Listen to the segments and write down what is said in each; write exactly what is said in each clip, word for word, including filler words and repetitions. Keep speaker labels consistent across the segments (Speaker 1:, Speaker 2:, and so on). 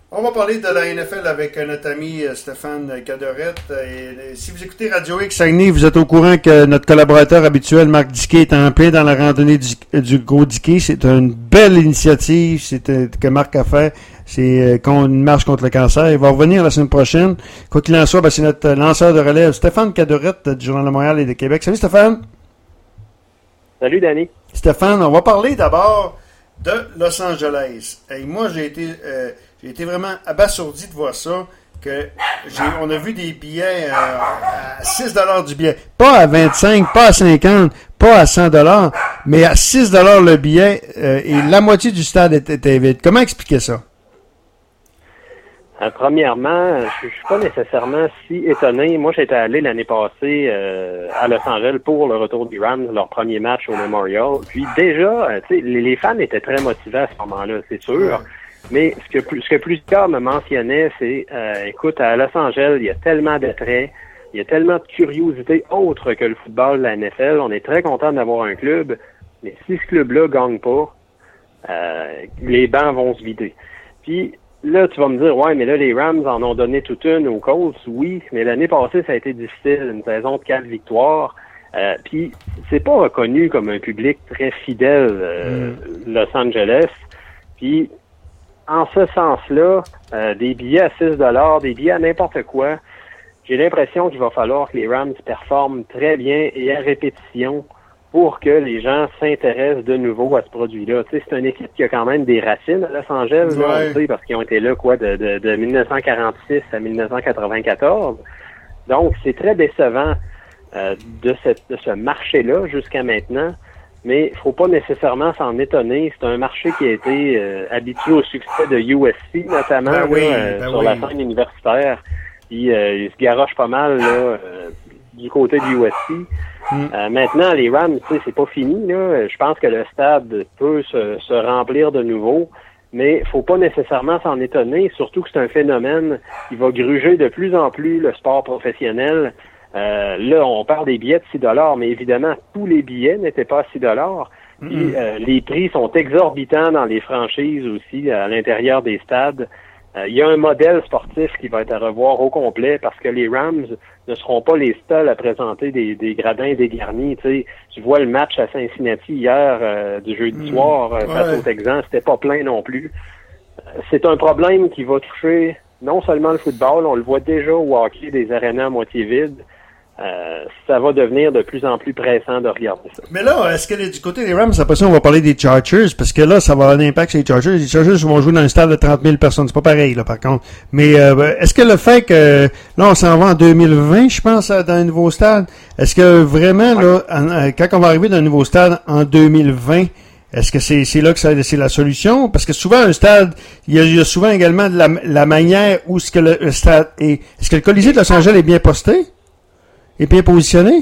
Speaker 1: On va parler de la N F L avec notre ami Stéphane Cadorette. Et si vous écoutez Radio X Saguenay, vous êtes au courant que notre collaborateur habituel, Marc Diquet, est en plein dans la randonnée du, du Gros Diquet. C'est une belle initiative c'est, que Marc a fait. C'est une marche contre le cancer. Il va revenir la semaine prochaine. Quoi qu'il en soit, ben, c'est notre lanceur de relève, Stéphane Cadorette, du Journal de Montréal et de Québec. Salut Stéphane.
Speaker 2: Salut Danny.
Speaker 1: Stéphane, on va parler d'abord de Los Angeles. Et moi, j'ai été... Euh, J'ai été vraiment abasourdi de voir ça, que j'ai, on a vu des billets euh, à six dollars du billet. Pas à vingt-cinq, pas à cinquante, pas à cent dollars, mais à six dollars le billet, euh, et la moitié du stade était, était vide. Comment expliquer ça?
Speaker 2: Euh, premièrement, je ne suis pas nécessairement si étonné. Moi, j'étais allé l'année passée euh, à Los Angeles pour le retour des Rams, leur premier match au Memorial. Puis déjà, euh, tu sais, les, les fans étaient très motivés à ce moment-là, c'est sûr. Mais ce que, ce que plusieurs me mentionnaient, c'est, euh, écoute, à Los Angeles, il y a tellement d'attraits, il y a tellement de curiosité autre que le football de la N F L. On est très content d'avoir un club, mais si ce club-là gagne pas, euh, les bancs vont se vider. Puis là, tu vas me dire, ouais, mais là, les Rams en ont donné toute une aux Colts. Oui, mais l'année passée, ça a été difficile, une saison de quatre victoires. Euh, puis c'est pas reconnu comme un public très fidèle, euh, mm. Los Angeles. Puis en ce sens-là, euh, des billets à six dollars, des billets à n'importe quoi, j'ai l'impression qu'il va falloir que les Rams performent très bien et à répétition pour que les gens s'intéressent de nouveau à ce produit-là. Tu sais, c'est une équipe qui a quand même des racines à Los Angeles, ouais. Là, on sait, parce qu'ils ont été là quoi de, de, de dix-neuf cent quarante-six à dix-neuf cent quatre-vingt-quatorze. Donc, c'est très décevant euh, de, cette, de ce marché-là jusqu'à maintenant. Mais il faut pas nécessairement s'en étonner. C'est un marché qui a été euh, habitué au succès de U S C, notamment ben oui, là, euh, ben sur oui. la scène universitaire. Puis euh, il se garoche pas mal là, euh, du côté du U S C. Mm. Euh, maintenant, les Rams, tu sais, c'est pas fini. Là. Je pense que le stade peut se, se remplir de nouveau. Mais faut pas nécessairement s'en étonner, surtout que c'est un phénomène qui va gruger de plus en plus le sport professionnel. Euh, là, on parle des billets de six dollars, mais évidemment, tous les billets n'étaient pas à six dollars. Mm-hmm. euh, les prix sont exorbitants dans les franchises aussi, à l'intérieur des stades. Euh, il y a un modèle sportif qui va être à revoir au complet parce que les Rams ne seront pas les seuls à présenter des, des gradins dégarnis. Tu sais, tu vois le match à Cincinnati hier, euh, du jeudi mm-hmm. soir, euh, face ouais. aux Texans, c'était pas plein non plus. Euh, c'est un problème qui va toucher non seulement le football, on le voit déjà au hockey, des arénas à moitié vides. Euh, ça va devenir de plus en plus pressant de regarder ça.
Speaker 1: Mais là, est-ce que les, du côté des Rams, après ça, on va parler des Chargers, parce que là, ça va avoir un impact sur les Chargers. Les Chargers vont jouer dans un stade de trente mille personnes. C'est pas pareil, là, par contre. Mais euh, est-ce que le fait que là, on s'en va en deux mille vingt, je pense, dans un nouveau stade, est-ce que vraiment, ouais. là, en, quand on va arriver dans un nouveau stade en deux mille vingt, est-ce que c'est, c'est là que ça, c'est la solution? Parce que souvent, un stade, il y a, il y a souvent également de la, la manière où ce que le, le stade est. Est-ce que le Colisée de Los Angeles est bien posté? Est bien positionné?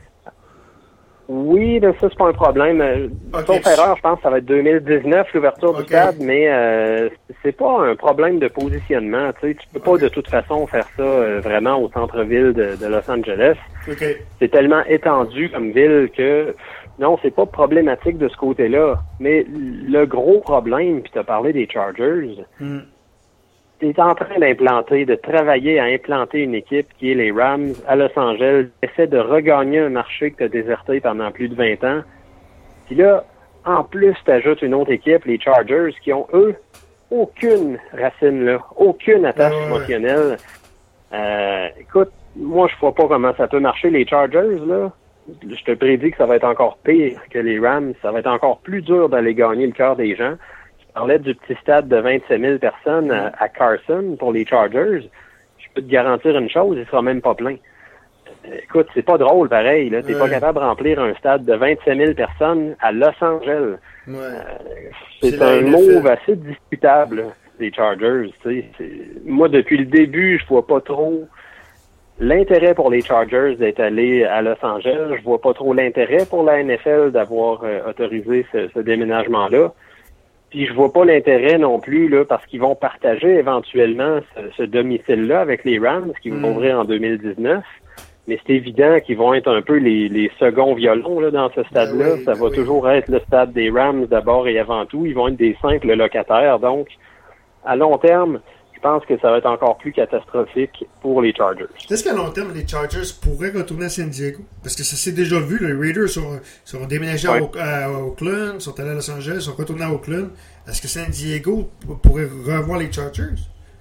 Speaker 2: Oui, là, ça, c'est pas un problème. Okay. Sauf erreur, je pense que ça va être deux mille dix-neuf, l'ouverture okay. du stade, mais euh, c'est pas un problème de positionnement. Tu sais, tu peux pas okay. de toute façon faire ça euh, vraiment au centre-ville de, de Los Angeles. Okay. C'est tellement étendu comme ville que non, c'est pas problématique de ce côté-là. Mais le gros problème, puis tu as parlé des Chargers, mm. tu es en train d'implanter, de travailler à implanter une équipe qui est les Rams à Los Angeles, essaie de regagner un marché que tu as déserté pendant plus de vingt ans. Puis là, en plus, tu ajoutes une autre équipe, les Chargers, qui ont, eux, aucune racine là, aucune attache ouais. émotionnelle. Euh, écoute, moi, je vois pas comment ça peut marcher. Les Chargers, là, je te prédis que ça va être encore pire que les Rams. Ça va être encore plus dur d'aller gagner le cœur des gens. Je parlais du petit stade de vingt-sept mille personnes à, à Carson pour les Chargers. Je peux te garantir une chose, il sera même pas plein. Écoute, c'est pas drôle pareil. Là. T'es ouais. pas capable de remplir un stade de vingt-sept mille personnes à Los Angeles. Ouais. Euh, c'est, c'est un move assez discutable, les Chargers. Tu sais. Moi, depuis le début, je vois pas trop l'intérêt pour les Chargers d'être allés à Los Angeles. Je vois pas trop l'intérêt pour la N F L d'avoir euh, autorisé ce, ce déménagement-là. Puis je vois pas l'intérêt non plus là parce qu'ils vont partager éventuellement ce, ce domicile-là avec les Rams qui vont mm. ouvrir en deux mille dix-neuf. Mais c'est évident qu'ils vont être un peu les, les seconds violons là, dans ce stade-là. Ben oui, Ça ben va oui. toujours être le stade des Rams d'abord et avant tout. Ils vont être des simples locataires. Donc, à long terme, je pense que ça va être encore plus catastrophique pour les Chargers.
Speaker 1: Est-ce qu'à long terme, les Chargers pourraient retourner à San Diego? Parce que ça s'est déjà vu, les Raiders sont, sont déménagés ouais. à, à Oakland, sont allés à Los Angeles, sont retournés à Oakland. Est-ce que San Diego pourrait revoir les Chargers?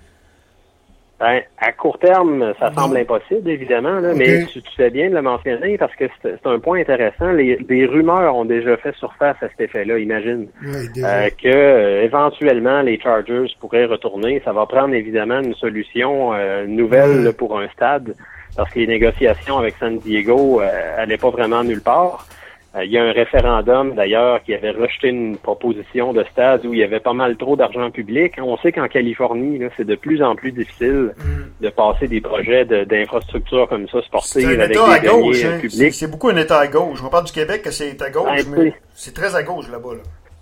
Speaker 2: Ben, à court terme, ça semble impossible, évidemment, là, okay. mais tu, tu fais bien de le mentionner parce que c'est, c'est un point intéressant. Les, les rumeurs ont déjà fait surface à cet effet-là, imagine.
Speaker 1: Oui,
Speaker 2: euh, que euh, éventuellement les Chargers pourraient retourner. Ça va prendre évidemment une solution euh, nouvelle ouais. là, pour un stade parce que les négociations avec San Diego euh, allaient pas vraiment nulle part. Il y a un référendum, d'ailleurs, qui avait rejeté une proposition de stade où il y avait pas mal trop d'argent public. On sait qu'en Californie, là, c'est de plus en plus difficile mm. de passer des projets de, d'infrastructures comme ça, sportives, avec des deniers hein. publics.
Speaker 1: C'est, c'est beaucoup un État à gauche. On parle du Québec que c'est à gauche, ben, mais c'est très à gauche là-bas. Là.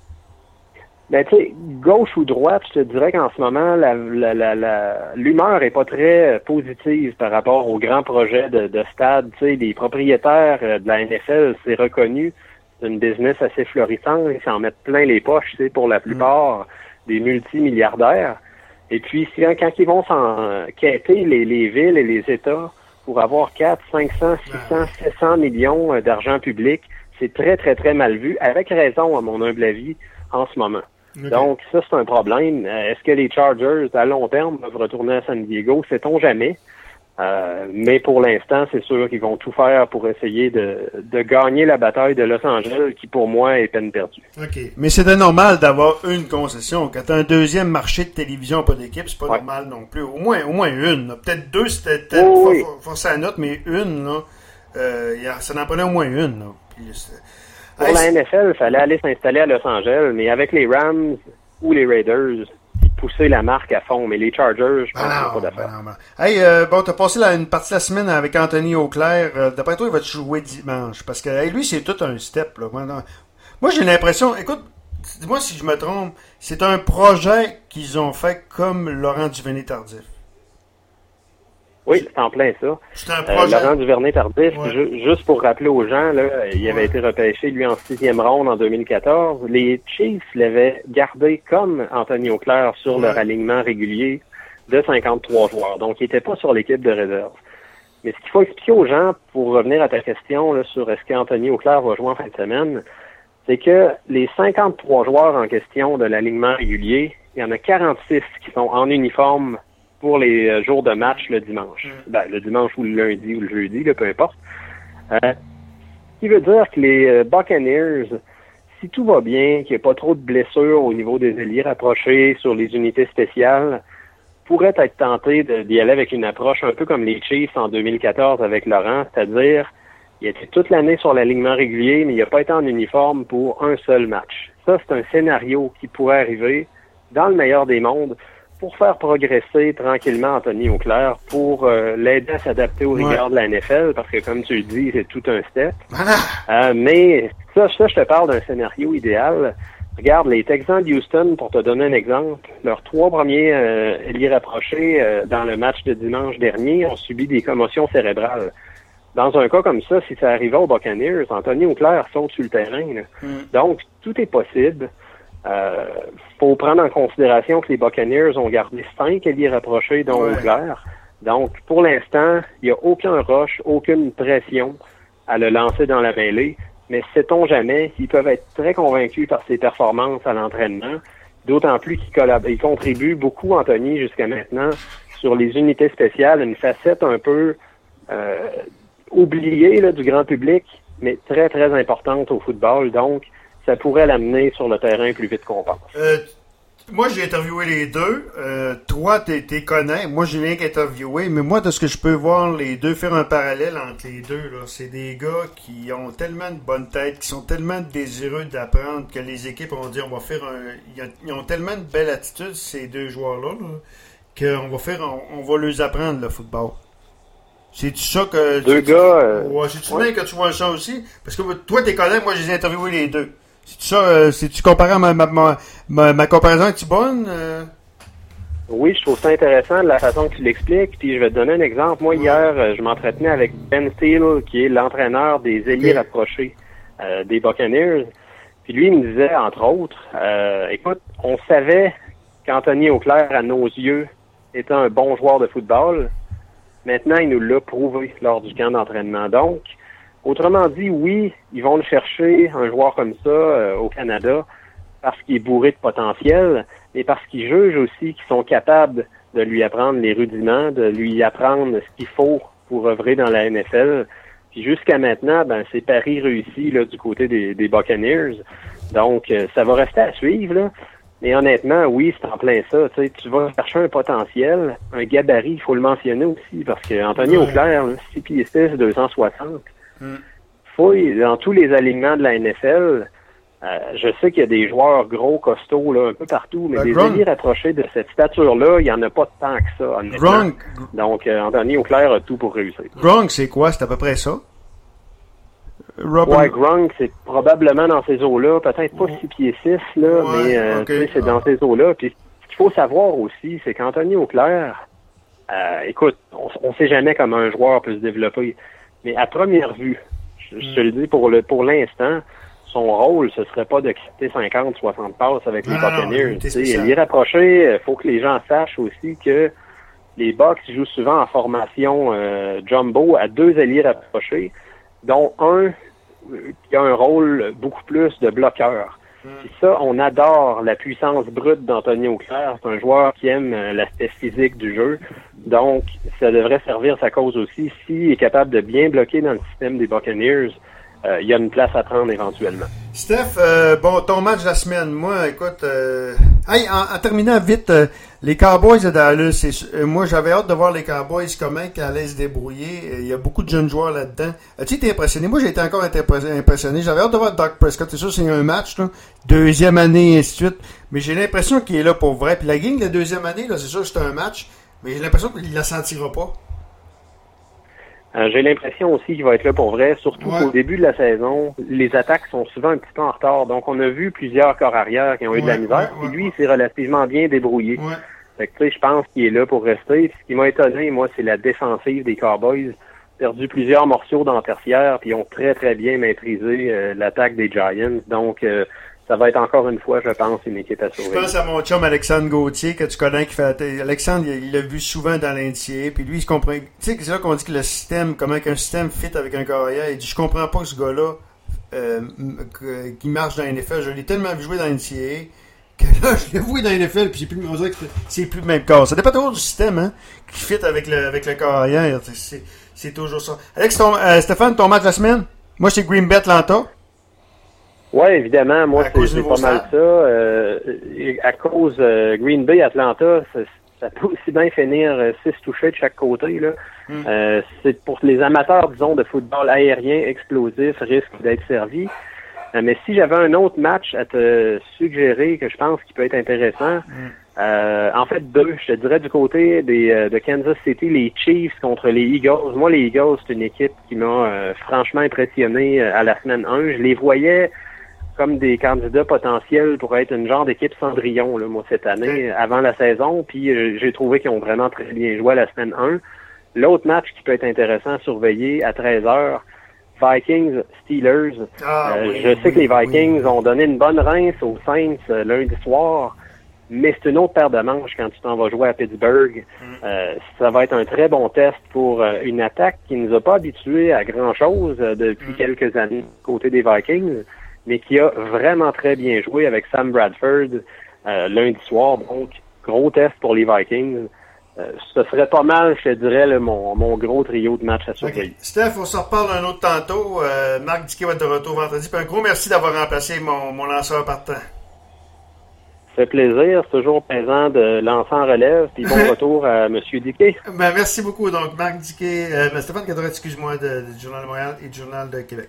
Speaker 2: Ben, tu sais, gauche ou droite, je te dirais qu'en ce moment, la, la, la, la, l'humeur est pas très positive par rapport aux grands projets de, de stade. Tu sais, les propriétaires de la N F L, c'est reconnu, c'est une business assez florissante, ils s'en mettent plein les poches, tu sais, pour la plupart mmh. des multimilliardaires. Et puis, si, quand ils vont s'en quêter les, les villes et les États pour avoir quatre, cinq cents, six cents, sept cents millions d'argent public, c'est très, très, très mal vu, avec raison, à mon humble avis, en ce moment. Okay. Donc, ça, c'est un problème. Est-ce que les Chargers, à long terme, peuvent retourner à San Diego? Sait-on jamais. Euh, mais pour l'instant, c'est sûr qu'ils vont tout faire pour essayer de, de gagner la bataille de Los Angeles, qui, pour moi, est peine perdue.
Speaker 1: OK. Mais c'était normal d'avoir une concession. Quand tu as un deuxième marché de télévision, pas d'équipe, c'est pas ouais. normal non plus. Au moins, au moins une. Là. Peut-être deux, c'était peut-être oh, oui. forcé à la note, mais une, là, euh, ça n'en prenait au moins une. Là. Puis,
Speaker 2: Pour hey, la N F L, il fallait aller s'installer à Los Angeles, mais avec les Rams ou les Raiders, pousser la marque à fond. Mais les Chargers, je pense
Speaker 1: ah
Speaker 2: qu'il n'y a pas d'affaire.
Speaker 1: Ben ben. Hey, euh, bon, t'as passé la, une partie de la semaine avec Anthony Auclair. Euh, d'après toi, il va te jouer dimanche? Parce que hey, lui, c'est tout un step. Là. Moi, non. Moi, j'ai l'impression... Écoute, dis-moi si je me trompe. C'est un projet qu'ils ont fait comme Laurent Duvernay-Tardif.
Speaker 2: Oui, c'est en plein ça.
Speaker 1: C'est un projet.
Speaker 2: Euh, Laurent Duvernay-Tardif,
Speaker 1: ouais.
Speaker 2: ju- juste pour rappeler aux gens, là, il avait ouais. été repêché, lui, en sixième ronde en deux mille quatorze. Les Chiefs l'avaient gardé comme Anthony Auclair sur ouais. leur alignement régulier de cinquante-trois joueurs. Donc, il n'était pas sur l'équipe de réserve. Mais ce qu'il faut expliquer aux gens, pour revenir à ta question là, sur est-ce qu'Anthony Auclair va jouer en fin de semaine, c'est que les cinquante-trois joueurs en question de l'alignement régulier, il y en a quarante-six qui sont en uniforme pour les jours de match le dimanche. Mm. Ben, le dimanche ou le lundi ou le jeudi, là, peu importe. Euh, ce qui veut dire que les euh, Buccaneers, si tout va bien, qu'il n'y ait pas trop de blessures au niveau des ailiers rapprochés sur les unités spéciales, pourraient être tentés de, d'y aller avec une approche un peu comme les Chiefs en deux mille quatorze avec Laurent, c'est-à-dire il était toute l'année sur l'alignement régulier, mais il n'a pas été en uniforme pour un seul match. Ça, c'est un scénario qui pourrait arriver dans le meilleur des mondes pour faire progresser tranquillement Anthony Auclair, pour euh, l'aider à s'adapter aux rigueurs ouais. de la N F L, parce que comme tu le dis, c'est tout un step.
Speaker 1: Voilà.
Speaker 2: Euh, mais ça, ça, je te parle d'un scénario idéal. Regarde, les Texans de Houston, pour te donner un exemple, leurs trois premiers euh, ailiers rapprochés euh, dans le match de dimanche dernier ont subi des commotions cérébrales. Dans un cas comme ça, si ça arrivait aux Buccaneers, Anthony Auclair saute sur le terrain. Mm. Donc, tout est possible. Euh, faut prendre en considération que les Buccaneers ont gardé cinq alliés rapprochés, dont ouais. Auclair. Donc, pour l'instant, il n'y a aucun rush, aucune pression à le lancer dans la mêlée. Mais sait-on jamais, ils peuvent être très convaincus par ses performances à l'entraînement. D'autant plus qu'il collab- il contribue beaucoup, Anthony, jusqu'à maintenant, sur les unités spéciales, une facette un peu euh, oubliée là, du grand public, mais très, très importante au football. Donc, ça pourrait l'amener sur le terrain plus vite qu'on pense.
Speaker 1: Euh, moi, j'ai interviewé les deux. Euh, toi, t'es, t'es connais. Moi, j'ai rien qu'interviewé. Mais moi, de ce que je peux voir, les deux, faire un parallèle entre les deux, là, c'est des gars qui ont tellement de bonne tête, qui sont tellement désireux d'apprendre que les équipes ont dit, on va faire un... Ils ont tellement de belle attitude, ces deux joueurs-là, là, qu'on va faire... On, on va leur apprendre le football. C'est-tu ça que...
Speaker 2: Deux
Speaker 1: tu,
Speaker 2: gars... Euh,
Speaker 1: ouais, c'est-tu ouais. bien que tu vois ça aussi? Parce que toi, t'es connais, moi, j'ai interviewé les deux. C'est-tu ça, euh, c'est-tu comparé à ma, ma, ma, ma, ma comparaison est-tu bonne? Euh?
Speaker 2: Oui, je trouve ça intéressant de la façon que tu l'expliques. Puis je vais te donner un exemple. Moi, ouais. hier, euh, je m'entretenais avec Ben Steele, qui est l'entraîneur des ailiers okay. rapprochés euh, des Buccaneers. Puis lui, il me disait, entre autres, euh, écoute, on savait qu'Anthony Auclair, à nos yeux, était un bon joueur de football. Maintenant, il nous l'a prouvé lors du camp d'entraînement. Donc, autrement dit, oui, ils vont le chercher, un joueur comme ça, euh, au Canada, parce qu'il est bourré de potentiel, mais parce qu'ils jugent aussi qu'ils sont capables de lui apprendre les rudiments, de lui apprendre ce qu'il faut pour œuvrer dans la N F L. Puis jusqu'à maintenant, ben c'est pari réussi là, du côté des, des Buccaneers. Donc, euh, ça va rester à suivre, là. Mais honnêtement, oui, c'est en plein ça. Tu sais, tu vas chercher un potentiel, un gabarit, il faut le mentionner aussi, parce que Anthony
Speaker 1: ouais.
Speaker 2: Auclair, six pieds six, deux cent soixante,
Speaker 1: mm.
Speaker 2: fouille dans tous les alignements de la N F L. Euh, je sais qu'il y a des joueurs gros, costauds, là, un peu partout, mais
Speaker 1: ben,
Speaker 2: des
Speaker 1: Gronk.
Speaker 2: alliés rapprochés de cette stature-là, il n'y en a pas tant que ça, honnêtement.
Speaker 1: Gronk.
Speaker 2: Donc, euh, Anthony Auclair a tout pour réussir.
Speaker 1: Gronk, c'est quoi? C'est à peu près ça?
Speaker 2: Robin... Ouais, Gronk, c'est probablement dans ces eaux-là, peut-être pas six pieds six, là,
Speaker 1: ouais,
Speaker 2: mais euh,
Speaker 1: okay.
Speaker 2: c'est dans ces eaux-là. Puis, ce qu'il faut savoir aussi, c'est qu'Anthony Auclair, euh, écoute, on ne sait jamais comment un joueur peut se développer, mais à première vue, je, je te le dis pour le pour l'instant, son rôle, ce serait pas de quitter cinquante soixante passes avec les Buccaneers. Il est rapproché, il faut que les gens sachent aussi que les Bucs jouent souvent en formation euh, jumbo à deux alliés rapprochés, dont un qui a un rôle beaucoup plus de bloqueur. Mm. Puis ça, on adore la puissance brute d'Anthony Auclair. C'est un joueur qui aime euh, l'aspect physique du jeu. Donc, ça devrait servir sa cause aussi. S'il est capable de bien bloquer dans le système des Buccaneers, euh, il y a une place à prendre éventuellement.
Speaker 1: Steph, euh, bon, ton match de la semaine, moi, écoute, euh... hey, en, en terminant vite, euh, les Cowboys de Dallas, c'est, euh, moi, j'avais hâte de voir les Cowboys comment ils allaient se débrouiller. Il y a beaucoup de jeunes joueurs là-dedans. As-tu été impressionné? Moi, j'ai été encore impressionné. J'avais hâte de voir Dak Prescott. C'est sûr, c'est un match, là. Deuxième année, et ainsi de suite. Mais j'ai l'impression qu'il est là pour vrai. Puis la game de la deuxième année, là, c'est sûr que c'est un match. Mais j'ai l'impression qu'il la sentira pas.
Speaker 2: Euh, j'ai l'impression aussi qu'il va être là pour vrai, surtout ouais. qu'au début de la saison, les attaques sont souvent un petit peu en retard. Donc, on a vu plusieurs corps arrière qui ont eu ouais, de la misère. Ouais, ouais, puis lui, ouais. il s'est relativement bien débrouillé.
Speaker 1: Ouais.
Speaker 2: Fait que, tu sais, je pense qu'il est là pour rester. Puis, ce qui m'a étonné, moi, c'est la défensive des Cowboys. Perdu plusieurs morceaux dans le tertiaire, puis ils ont très, très bien maîtrisé euh, l'attaque des Giants. Donc, euh, ça va être encore une fois, je pense, une équipe à surveiller.
Speaker 1: Je pense à mon chum Alexandre Gauthier, que tu connais, qui fait... Alexandre, il l'a vu souvent dans l'N C A A, puis lui, il se comprend... Tu sais, c'est là qu'on dit que le système, comment qu'un système fit avec un carrière, il dit, je comprends pas que ce gars-là, euh, qui marche dans la N F L, je l'ai tellement vu jouer dans l'N C A A, que là, je l'ai vu dans la N F L, puis c'est plus, on dirait que c'est plus le même corps. Ça dépend toujours du système, hein, qui fit avec le, avec le carrière, c'est, c'est toujours ça. Alex, ton, euh, Stéphane, ton match de la semaine? Moi, c'est Green Bay Atlanta.
Speaker 2: Oui, évidemment. Moi, c'est, c'est pas mal ça. Euh, à cause euh, Green Bay, Atlanta, ça, ça peut aussi bien finir euh, six touchés de chaque côté. Là. Mm. Euh, c'est pour les amateurs, disons, de football aérien explosif, risque d'être servi. Euh, mais si j'avais un autre match à te suggérer que je pense qui peut être intéressant, mm. euh, en fait deux, je te dirais du côté des euh, de Kansas City, les Chiefs contre les Eagles. Moi, les Eagles, c'est une équipe qui m'a euh, franchement impressionné euh, à la semaine un. Je les voyais comme des candidats potentiels pour être une genre d'équipe Cendrillon, là, moi, cette année, avant la saison. Puis euh, j'ai trouvé qu'ils ont vraiment très bien joué à la semaine un. L'autre match qui peut être intéressant à surveiller à treize heures, Vikings-Steelers.
Speaker 1: Ah,
Speaker 2: euh,
Speaker 1: oui,
Speaker 2: je sais
Speaker 1: oui,
Speaker 2: que les Vikings
Speaker 1: oui.
Speaker 2: ont donné une bonne rince aux Saints euh, lundi soir, mais c'est une autre paire de manches quand tu t'en vas jouer à Pittsburgh. Mm. Euh, ça va être un très bon test pour euh, une attaque qui ne nous a pas habitués à grand-chose euh, depuis mm. quelques années côté des Vikings, mais qui a vraiment très bien joué avec Sam Bradford euh, lundi soir. Donc, gros test pour les Vikings. Euh, ce serait pas mal, je te dirais, là, mon, mon gros trio de matchs à surveiller.
Speaker 1: Okay. Steph, on s'en reparle un autre tantôt. Euh, Marc Diquet va être de retour vendredi. Puis un gros merci d'avoir remplacé mon, mon lanceur partant.
Speaker 2: Ça fait plaisir. C'est toujours plaisant de lancer en relève. Puis bon retour à M. Diquet.
Speaker 1: Ben, merci beaucoup. Donc, Marc Diquet, euh, Stéphane Cadorette, excuse-moi, de, du Journal de Montréal et du Journal de Québec.